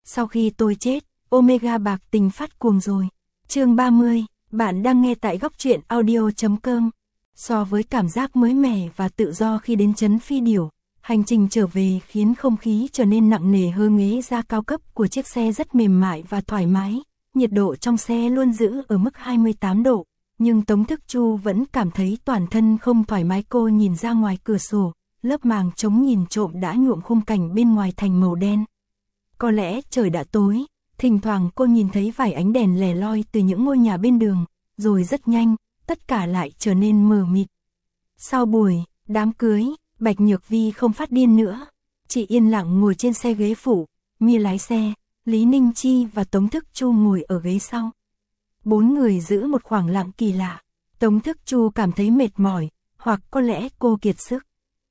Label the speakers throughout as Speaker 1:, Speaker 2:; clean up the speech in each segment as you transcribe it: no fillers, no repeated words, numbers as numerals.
Speaker 1: sau khi tôi chết, Omega bạc tình phát cuồng rồi. Chương 30, bạn đang nghe tại góc truyện audio.com. So với cảm giác mới mẻ và tự do khi đến trấn Phi Điểu, hành trình trở về khiến không khí trở nên nặng nề hơn. Ghế da cao cấp của chiếc xe rất mềm mại và thoải mái, nhiệt độ trong xe luôn giữ ở mức 28 độ, nhưng Tống Thức Chu vẫn cảm thấy toàn thân không thoải mái. Cô nhìn ra ngoài cửa sổ, lớp màng chống nhìn trộm đã nhuộm khung cảnh bên ngoài thành màu đen. Có lẽ trời đã tối, thỉnh thoảng cô nhìn thấy vài ánh đèn lẻ loi từ những ngôi nhà bên đường, rồi rất nhanh, tất cả lại trở nên mờ mịt. Sau buổi đám cưới, Bạch Nhược Vi không phát điên nữa, chị yên lặng ngồi trên xe ghế phụ, Mia lái xe, Lý Ninh Chi và Tống Thức Chu ngồi ở ghế sau. Bốn người giữ một khoảng lặng kỳ lạ. Tống Thức Chu cảm thấy mệt mỏi, hoặc có lẽ cô kiệt sức.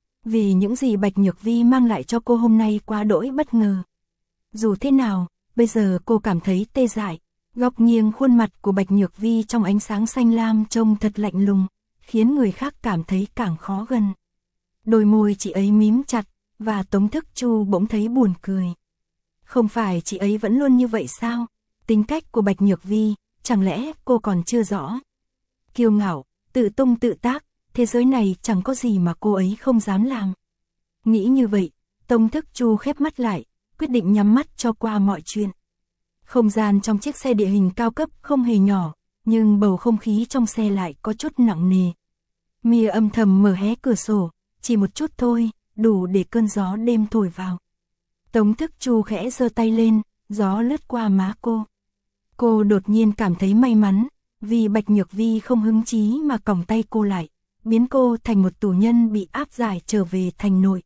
Speaker 1: Vì những gì Bạch Nhược Vi mang lại cho cô hôm nay quá đỗi bất ngờ. Dù thế nào, bây giờ cô cảm thấy tê dại. Góc nghiêng khuôn mặt của Bạch Nhược Vi trong ánh sáng xanh lam trông thật lạnh lùng, khiến người khác cảm thấy càng khó gần. Đôi môi chị ấy mím chặt, và Tống Thức Chu bỗng thấy buồn cười. Không phải chị ấy vẫn luôn như vậy sao? Tính cách của Bạch Nhược Vi, chẳng lẽ cô còn chưa rõ? Kiêu ngạo, tự tung tự tác, thế giới này chẳng có gì mà cô ấy không dám làm. Nghĩ như vậy, Tống Thức Chu khép mắt lại, quyết định nhắm mắt cho qua mọi chuyện. Không gian trong chiếc xe địa hình cao cấp không hề nhỏ, nhưng bầu không khí trong xe lại có chút nặng nề. Mia âm thầm mở hé cửa sổ, chỉ một chút thôi, đủ để cơn gió đêm thổi vào. Tống Thức Chu khẽ giơ tay lên, gió lướt qua má cô. Cô đột nhiên cảm thấy may mắn, vì Bạch Nhược Vi không hứng chí mà còng tay cô lại, biến cô thành một tù nhân bị áp giải trở về thành nội.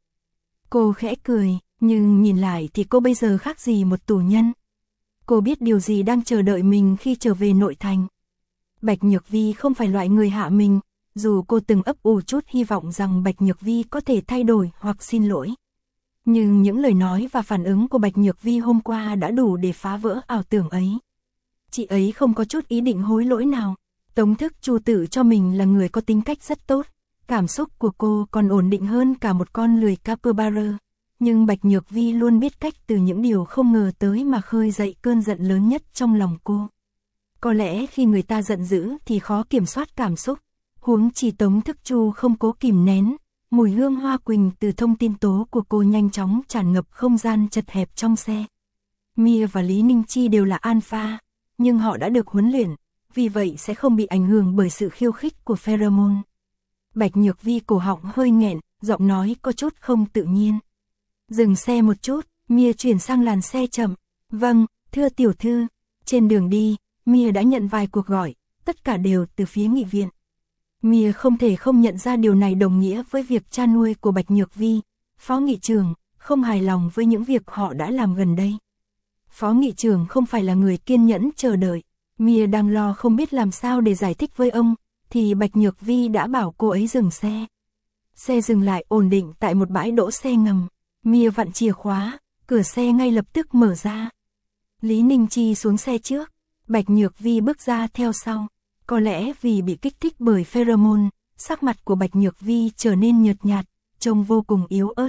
Speaker 1: Cô khẽ cười, nhưng nhìn lại thì cô bây giờ khác gì một tù nhân. Cô biết điều gì đang chờ đợi mình khi trở về nội thành. Bạch Nhược Vi không phải loại người hạ mình, dù cô từng ấp ủ chút hy vọng rằng Bạch Nhược Vi có thể thay đổi hoặc xin lỗi. Nhưng những lời nói và phản ứng của Bạch Nhược Vi hôm qua đã đủ để phá vỡ ảo tưởng ấy. Chị ấy không có chút ý định hối lỗi nào. Tống Thức Chu tự cho mình là người có tính cách rất tốt. Cảm xúc của cô còn ổn định hơn cả một con lười capybara. Nhưng Bạch Nhược Vi luôn biết cách từ những điều không ngờ tới mà khơi dậy cơn giận lớn nhất trong lòng cô. Có lẽ khi người ta giận dữ thì khó kiểm soát cảm xúc. Huống chi Tống Thức Chu không cố kìm nén. Mùi hương hoa quỳnh từ thông tin tố của cô nhanh chóng tràn ngập không gian chật hẹp trong xe. Mia và Lý Ninh Chi đều là alpha, nhưng họ đã được huấn luyện, vì vậy sẽ không bị ảnh hưởng bởi sự khiêu khích của pheromone. Bạch Nhược Vi cổ họng hơi nghẹn, giọng nói có chút không tự nhiên. Dừng xe một chút, Mia chuyển sang làn xe chậm. Vâng, thưa tiểu thư. Trên đường đi, Mia đã nhận vài cuộc gọi, tất cả đều từ phía nghị viện. Mia không thể không nhận ra điều này đồng nghĩa với việc cha nuôi của Bạch Nhược Vi, Phó Nghị trưởng, không hài lòng với những việc họ đã làm gần đây. Phó Nghị trưởng không phải là người kiên nhẫn chờ đợi. Mia đang lo không biết làm sao để giải thích với ông, thì Bạch Nhược Vi đã bảo cô ấy dừng xe. Xe dừng lại ổn định tại một bãi đỗ xe ngầm. Mia vặn chìa khóa, cửa xe ngay lập tức mở ra. Lý Ninh Chi xuống xe trước, Bạch Nhược Vi bước ra theo sau. Có lẽ vì bị kích thích bởi pheromone, sắc mặt của Bạch Nhược Vi trở nên nhợt nhạt, trông vô cùng yếu ớt.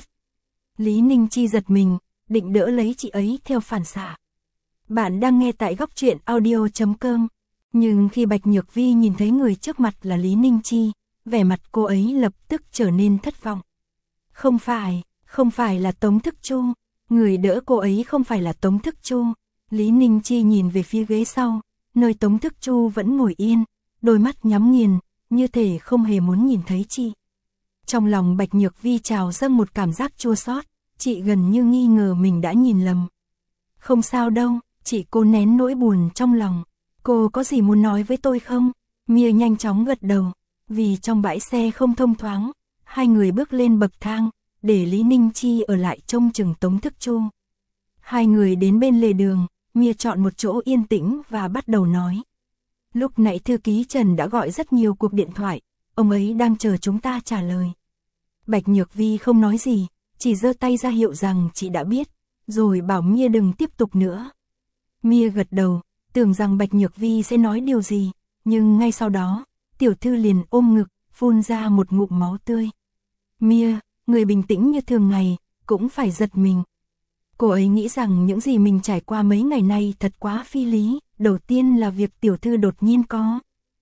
Speaker 1: Lý Ninh Chi giật mình, định đỡ lấy chị ấy theo phản xạ. Bạn đang nghe tại góc truyện audio.com. Nhưng khi Bạch Nhược Vi nhìn thấy người trước mặt là Lý Ninh Chi, vẻ mặt cô ấy lập tức trở nên thất vọng. Không phải là Tống Thức Chu. Người đỡ cô ấy không phải là Tống Thức Chu. Lý Ninh Chi nhìn về phía ghế sau, nơi Tống Thức Chu vẫn ngồi yên, đôi mắt nhắm nghiền, như thể không hề muốn nhìn thấy chị. Trong lòng Bạch Nhược Vi trào dâng một cảm giác chua xót, chị gần như nghi ngờ mình đã nhìn lầm. Không sao đâu, chị cố nén nỗi buồn trong lòng. Cô có gì muốn nói với tôi không? Mia nhanh chóng gật đầu, vì trong bãi xe không thông thoáng, hai người bước lên bậc thang, để Lý Ninh Chi ở lại trông chừng Tống Thức Chu. Hai người đến bên lề đường, Mia chọn một chỗ yên tĩnh và bắt đầu nói. Lúc nãy thư ký Trần đã gọi rất nhiều cuộc điện thoại, ông ấy đang chờ chúng ta trả lời. Bạch Nhược Vi không nói gì, chỉ giơ tay ra hiệu rằng chị đã biết, rồi bảo Mia đừng tiếp tục nữa. Mia gật đầu, tưởng rằng Bạch Nhược Vi sẽ nói điều gì, nhưng ngay sau đó, tiểu thư liền ôm ngực, phun ra một ngụm máu tươi. Mia, người bình tĩnh như thường ngày, cũng phải giật mình. Cô ấy nghĩ rằng những gì mình trải qua mấy ngày nay thật quá phi lý, đầu tiên là việc tiểu thư đột nhiên có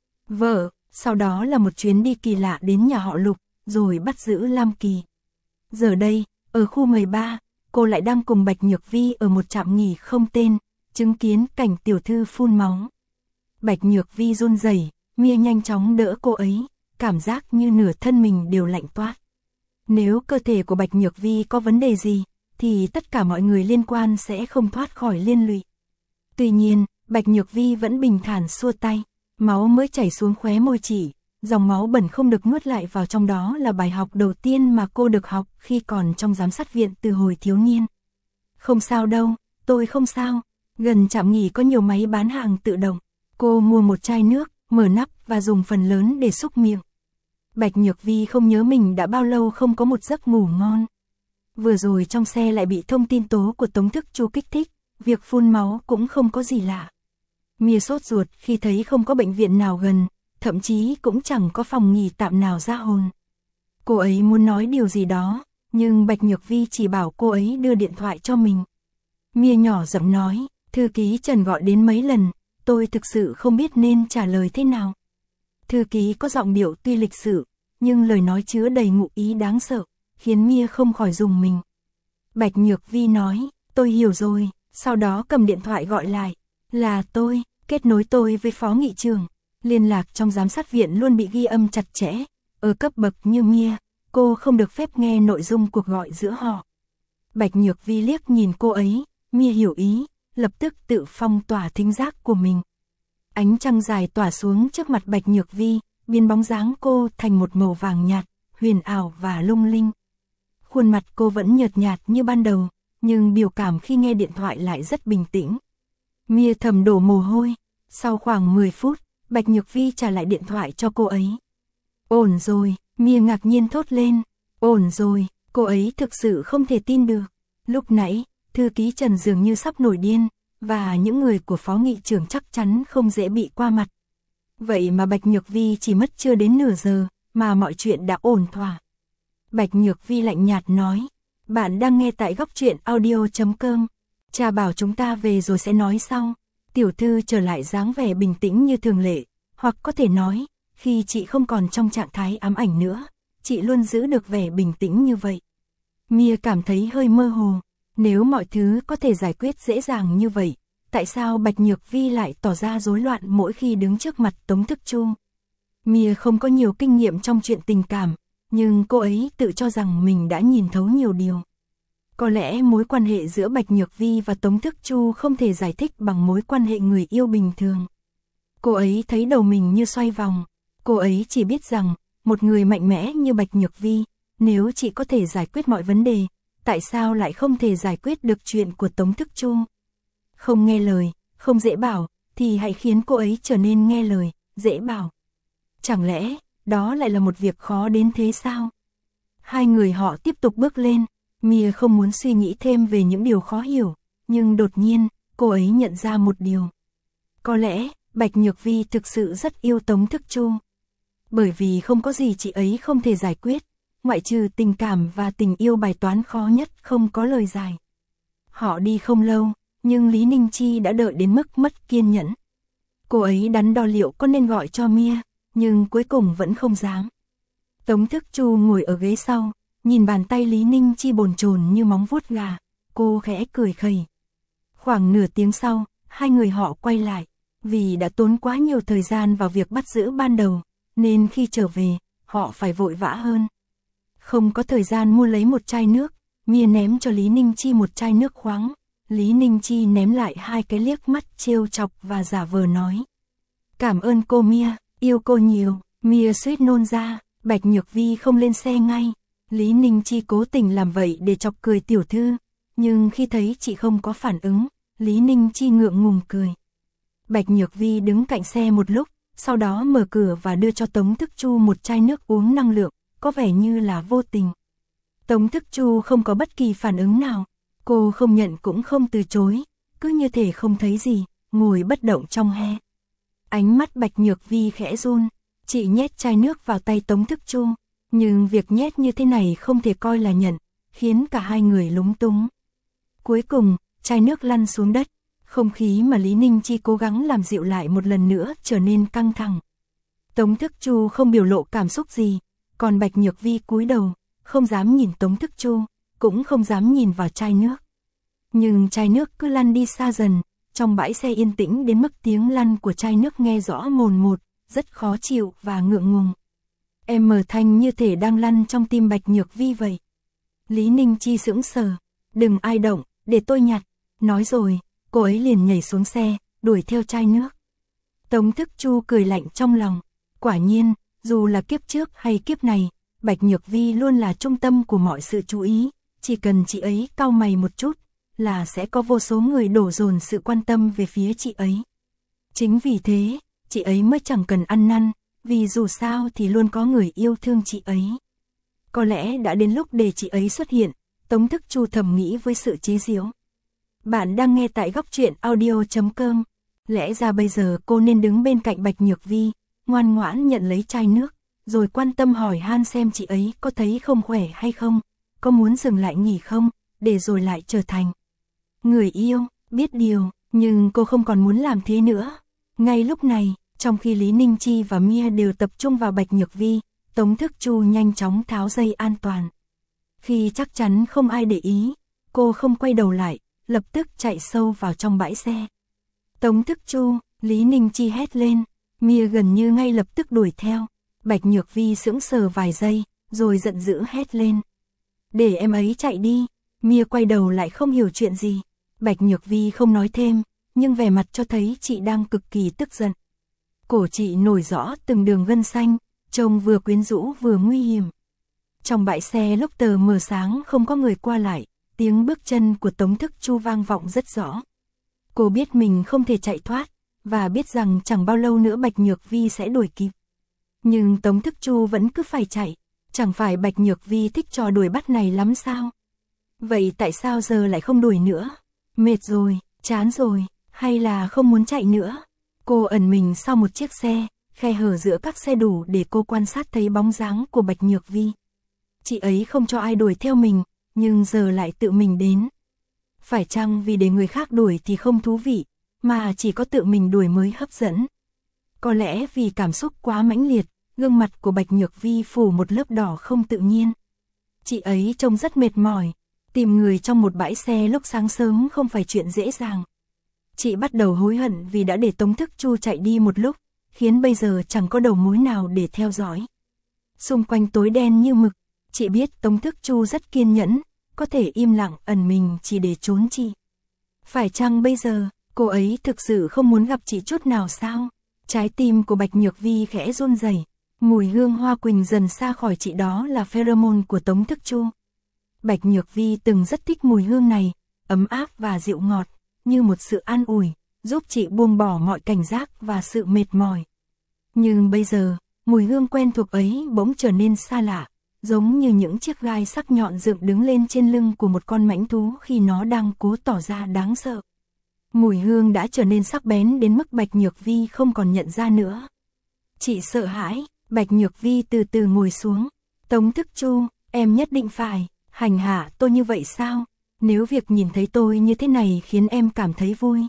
Speaker 1: vợ, sau đó là một chuyến đi kỳ lạ đến nhà họ Lục, rồi bắt giữ Lam Kỳ. Giờ đây, ở khu 13, cô lại đang cùng Bạch Nhược Vi ở một trạm nghỉ không tên, chứng kiến cảnh tiểu thư phun máu. Bạch Nhược Vi run rẩy, Mia nhanh chóng đỡ cô ấy, cảm giác như nửa thân mình đều lạnh toát. Nếu cơ thể của Bạch Nhược Vi có vấn đề gì, thì tất cả mọi người liên quan sẽ không thoát khỏi liên lụy. Tuy nhiên, Bạch Nhược Vi vẫn bình thản xua tay, máu mới chảy xuống khóe môi chị, dòng máu bẩn không được nuốt lại vào trong đó là bài học đầu tiên mà cô được học khi còn trong giám sát viện từ hồi thiếu niên. Không sao đâu, tôi không sao, gần trạm nghỉ có nhiều máy bán hàng tự động, cô mua một chai nước, mở nắp và dùng phần lớn để xúc miệng. Bạch Nhược Vi không nhớ mình đã bao lâu không có một giấc ngủ ngon. Vừa rồi trong xe lại bị thông tin tố của Tống Thức Chu kích thích, việc phun máu cũng không có gì lạ. Mia sốt ruột khi thấy không có bệnh viện nào gần, thậm chí cũng chẳng có phòng nghỉ tạm nào ra hồn. Cô ấy muốn nói điều gì đó, nhưng Bạch Nhược Vi chỉ bảo cô ấy đưa điện thoại cho mình. Mia nhỏ giọng nói, thư ký Trần gọi đến mấy lần, tôi thực sự không biết nên trả lời thế nào. Thư ký có giọng điệu tuy lịch sự, nhưng lời nói chứa đầy ngụ ý đáng sợ, khiến Mia không khỏi rùng mình. Bạch Nhược Vi nói, tôi hiểu rồi, sau đó cầm điện thoại gọi lại, là tôi, kết nối tôi với phó nghị trưởng. Liên lạc trong giám sát viện luôn bị ghi âm chặt chẽ, ở cấp bậc như Mia, cô không được phép nghe nội dung cuộc gọi giữa họ. Bạch Nhược Vi liếc nhìn cô ấy, Mia hiểu ý, lập tức tự phong tỏa thính giác của mình. Ánh trăng dài tỏa xuống trước mặt Bạch Nhược Vi, biến bóng dáng cô thành một màu vàng nhạt, huyền ảo và lung linh. Khuôn mặt cô vẫn nhợt nhạt như ban đầu, nhưng biểu cảm khi nghe điện thoại lại rất bình tĩnh. Mia thầm đổ mồ hôi, sau khoảng 10 phút, Bạch Nhược Vi trả lại điện thoại cho cô ấy. Ổn rồi, Mia ngạc nhiên thốt lên, ổn rồi, cô ấy thực sự không thể tin được. Lúc nãy, thư ký Trần dường như sắp nổi điên, và những người của phó nghị trưởng chắc chắn không dễ bị qua mặt. Vậy mà Bạch Nhược Vi chỉ mất chưa đến nửa giờ, mà mọi chuyện đã ổn thỏa. Bạch Nhược Vi lạnh nhạt nói, bạn đang nghe tại Góc Truyện Audio.com, cha bảo chúng ta về rồi sẽ nói sau. Tiểu thư trở lại dáng vẻ bình tĩnh như thường lệ, hoặc có thể nói, khi chị không còn trong trạng thái ám ảnh nữa, chị luôn giữ được vẻ bình tĩnh như vậy. Mia cảm thấy hơi mơ hồ, nếu mọi thứ có thể giải quyết dễ dàng như vậy, tại sao Bạch Nhược Vi lại tỏ ra rối loạn mỗi khi đứng trước mặt Tống Thức Chu? Mia không có nhiều kinh nghiệm trong chuyện tình cảm, nhưng cô ấy tự cho rằng mình đã nhìn thấu nhiều điều. Có lẽ mối quan hệ giữa Bạch Nhược Vi và Tống Thức Chu không thể giải thích bằng mối quan hệ người yêu bình thường. Cô ấy thấy đầu mình như xoay vòng. Cô ấy chỉ biết rằng, một người mạnh mẽ như Bạch Nhược Vi, nếu chị có thể giải quyết mọi vấn đề, tại sao lại không thể giải quyết được chuyện của Tống Thức Chu? Không nghe lời, không dễ bảo, thì hãy khiến cô ấy trở nên nghe lời, dễ bảo. Chẳng lẽ, đó lại là một việc khó đến thế sao? Hai người họ tiếp tục bước lên. Mia không muốn suy nghĩ thêm về những điều khó hiểu, nhưng đột nhiên, cô ấy nhận ra một điều. Có lẽ, Bạch Nhược Vi thực sự rất yêu Tống Thức Chu. Bởi vì không có gì chị ấy không thể giải quyết, ngoại trừ tình cảm và tình yêu bài toán khó nhất không có lời giải. Họ đi không lâu, nhưng Lý Ninh Chi đã đợi đến mức mất kiên nhẫn. Cô ấy đắn đo liệu có nên gọi cho Mia, nhưng cuối cùng vẫn không dám. Tống Thức Chu ngồi ở ghế sau, nhìn bàn tay Lý Ninh Chi bồn chồn như móng vuốt gà, cô khẽ cười khẩy. Khoảng nửa tiếng sau, hai người họ quay lại, vì đã tốn quá nhiều thời gian vào việc bắt giữ ban đầu, nên khi trở về, họ phải vội vã hơn. Không có thời gian mua lấy một chai nước, Mia ném cho Lý Ninh Chi một chai nước khoáng. Lý Ninh Chi ném lại hai cái liếc mắt trêu chọc và giả vờ nói. Cảm ơn cô Mia, yêu cô nhiều. Mia suýt nôn ra, Bạch Nhược Vi không lên xe ngay. Lý Ninh Chi cố tình làm vậy để chọc cười tiểu thư, nhưng khi thấy chị không có phản ứng, Lý Ninh Chi ngượng ngùng cười. Bạch Nhược Vi đứng cạnh xe một lúc, sau đó mở cửa và đưa cho Tống Thức Chu một chai nước uống năng lượng, có vẻ như là vô tình. Tống Thức Chu không có bất kỳ phản ứng nào, cô không nhận cũng không từ chối, cứ như thể không thấy gì, ngồi bất động trong he. Ánh mắt Bạch Nhược Vi khẽ run, chị nhét chai nước vào tay Tống Thức Chu, nhưng việc nhét như thế này không thể coi là nhận, khiến cả hai người lúng túng. Cuối cùng, chai nước lăn xuống đất, không khí mà Lý Ninh Chi cố gắng làm dịu lại một lần nữa trở nên căng thẳng. Tống Thức Chu không biểu lộ cảm xúc gì, còn Bạch Nhược Vi cúi đầu, không dám nhìn Tống Thức Chu, cũng không dám nhìn vào chai nước. Nhưng chai nước cứ lăn đi xa dần, trong bãi xe yên tĩnh đến mức tiếng lăn của chai nước nghe rõ mồn một, rất khó chịu và ngượng ngùng. Em mở thanh như thể đang lăn trong tim Bạch Nhược Vi vậy. Lý Ninh Chi sững sờ, đừng ai động, để tôi nhặt, nói rồi, cô ấy liền nhảy xuống xe, đuổi theo chai nước. Tống Thức Chu cười lạnh trong lòng, quả nhiên, dù là kiếp trước hay kiếp này, Bạch Nhược Vi luôn là trung tâm của mọi sự chú ý, chỉ cần chị ấy cau mày một chút, là sẽ có vô số người đổ dồn sự quan tâm về phía chị ấy. Chính vì thế, chị ấy mới chẳng cần ăn năn, vì dù sao thì luôn có người yêu thương chị ấy. Có lẽ đã đến lúc để chị ấy xuất hiện, Tống Thức Chu thầm nghĩ với sự chế giễu. Bạn đang nghe tại góc truyện audio.com. Lẽ ra bây giờ cô nên đứng bên cạnh Bạch Nhược Vi, ngoan ngoãn nhận lấy chai nước, rồi quan tâm hỏi han xem chị ấy có thấy không khỏe hay không, có muốn dừng lại nghỉ không, để rồi lại trở thành người yêu, biết điều, nhưng cô không còn muốn làm thế nữa. Ngay lúc này, trong khi Lý Ninh Chi và Mia đều tập trung vào Bạch Nhược Vi, Tống Thức Chu nhanh chóng tháo dây an toàn. Khi chắc chắn không ai để ý, cô không quay đầu lại, lập tức chạy sâu vào trong bãi xe. Tống Thức Chu, Lý Ninh Chi hét lên, Mia gần như ngay lập tức đuổi theo. Bạch Nhược Vi sững sờ vài giây, rồi giận dữ hét lên. Để em ấy chạy đi. Mia quay đầu lại không hiểu chuyện gì. Bạch Nhược Vi không nói thêm, nhưng vẻ mặt cho thấy chị đang cực kỳ tức giận. Cổ chị nổi rõ từng đường gân xanh, trông vừa quyến rũ vừa nguy hiểm. Trong bãi xe lúc tờ mờ sáng không có người qua lại, tiếng bước chân của Tống Thức Chu vang vọng rất rõ. Cô biết mình không thể chạy thoát, và biết rằng chẳng bao lâu nữa Bạch Nhược Vi sẽ đuổi kịp. Nhưng Tống Thức Chu vẫn cứ phải chạy, chẳng phải Bạch Nhược Vi thích trò đuổi bắt này lắm sao? Vậy tại sao giờ lại không đuổi nữa? Mệt rồi, chán rồi, hay là không muốn chạy nữa? Cô ẩn mình sau một chiếc xe, khe hở giữa các xe đủ để cô quan sát thấy bóng dáng của Bạch Nhược Vi. Chị ấy không cho ai đuổi theo mình, nhưng giờ lại tự mình đến. Phải chăng vì để người khác đuổi thì không thú vị, mà chỉ có tự mình đuổi mới hấp dẫn? Có lẽ vì cảm xúc quá mãnh liệt, gương mặt của Bạch Nhược Vi phủ một lớp đỏ không tự nhiên. Chị ấy trông rất mệt mỏi, tìm người trong một bãi xe lúc sáng sớm không phải chuyện dễ dàng. Chị bắt đầu hối hận vì đã để Tống Thức Chu chạy đi một lúc, khiến bây giờ chẳng có đầu mối nào để theo dõi. Xung quanh tối đen như mực, chị biết Tống Thức Chu rất kiên nhẫn, có thể im lặng ẩn mình chỉ để trốn chị. Phải chăng bây giờ, cô ấy thực sự không muốn gặp chị chút nào sao? Trái tim của Bạch Nhược Vi khẽ run rẩy, mùi hương hoa quỳnh dần xa khỏi chị, đó là pheromone của Tống Thức Chu. Bạch Nhược Vi từng rất thích mùi hương này, ấm áp và dịu ngọt, như một sự an ủi, giúp chị buông bỏ mọi cảnh giác và sự mệt mỏi. Nhưng bây giờ, mùi hương quen thuộc ấy bỗng trở nên xa lạ, giống như những chiếc gai sắc nhọn dựng đứng lên trên lưng của một con mãnh thú khi nó đang cố tỏ ra đáng sợ. Mùi hương đã trở nên sắc bén đến mức Bạch Nhược Vi không còn nhận ra nữa. Chị sợ hãi, Bạch Nhược Vi từ từ ngồi xuống. Tống Thức Chu, em nhất định phải hành hạ tôi như vậy sao? Nếu việc nhìn thấy tôi như thế này khiến em cảm thấy vui,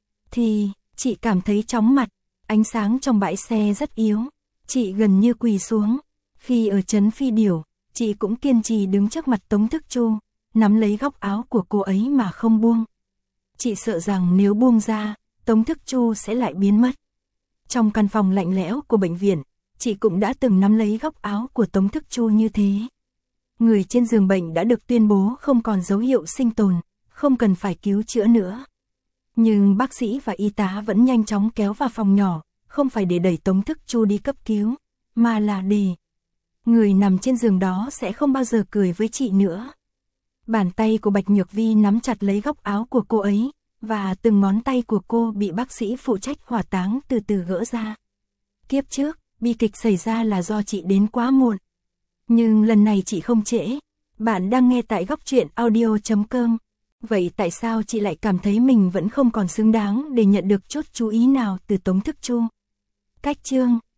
Speaker 1: thì chị cảm thấy chóng mặt. Ánh sáng trong bãi xe rất yếu, chị gần như quỳ xuống. Khi ở trấn Phi Điểu, chị cũng kiên trì đứng trước mặt Tống Thức Chu, nắm lấy góc áo của cô ấy mà không buông. Chị sợ rằng nếu buông ra, Tống Thức Chu sẽ lại biến mất. Trong căn phòng lạnh lẽo của bệnh viện, chị cũng đã từng nắm lấy góc áo của Tống Thức Chu như thế. Người trên giường bệnh đã được tuyên bố không còn dấu hiệu sinh tồn, không cần phải cứu chữa nữa. Nhưng bác sĩ và y tá vẫn nhanh chóng kéo vào phòng nhỏ, không phải để đẩy Tống Thức Chu đi cấp cứu, mà là để người nằm trên giường đó sẽ không bao giờ cười với chị nữa. Bàn tay của Bạch Nhược Vi nắm chặt lấy góc áo của cô ấy, và từng ngón tay của cô bị bác sĩ phụ trách hỏa táng từ từ gỡ ra. Kiếp trước, bi kịch xảy ra là do chị đến quá muộn. Nhưng lần này chị không trễ. Bạn đang nghe tại góc truyện audio.com. Vậy tại sao chị lại cảm thấy mình vẫn không còn xứng đáng để nhận được chút chú ý nào từ Tống Thức Chu? Cách chương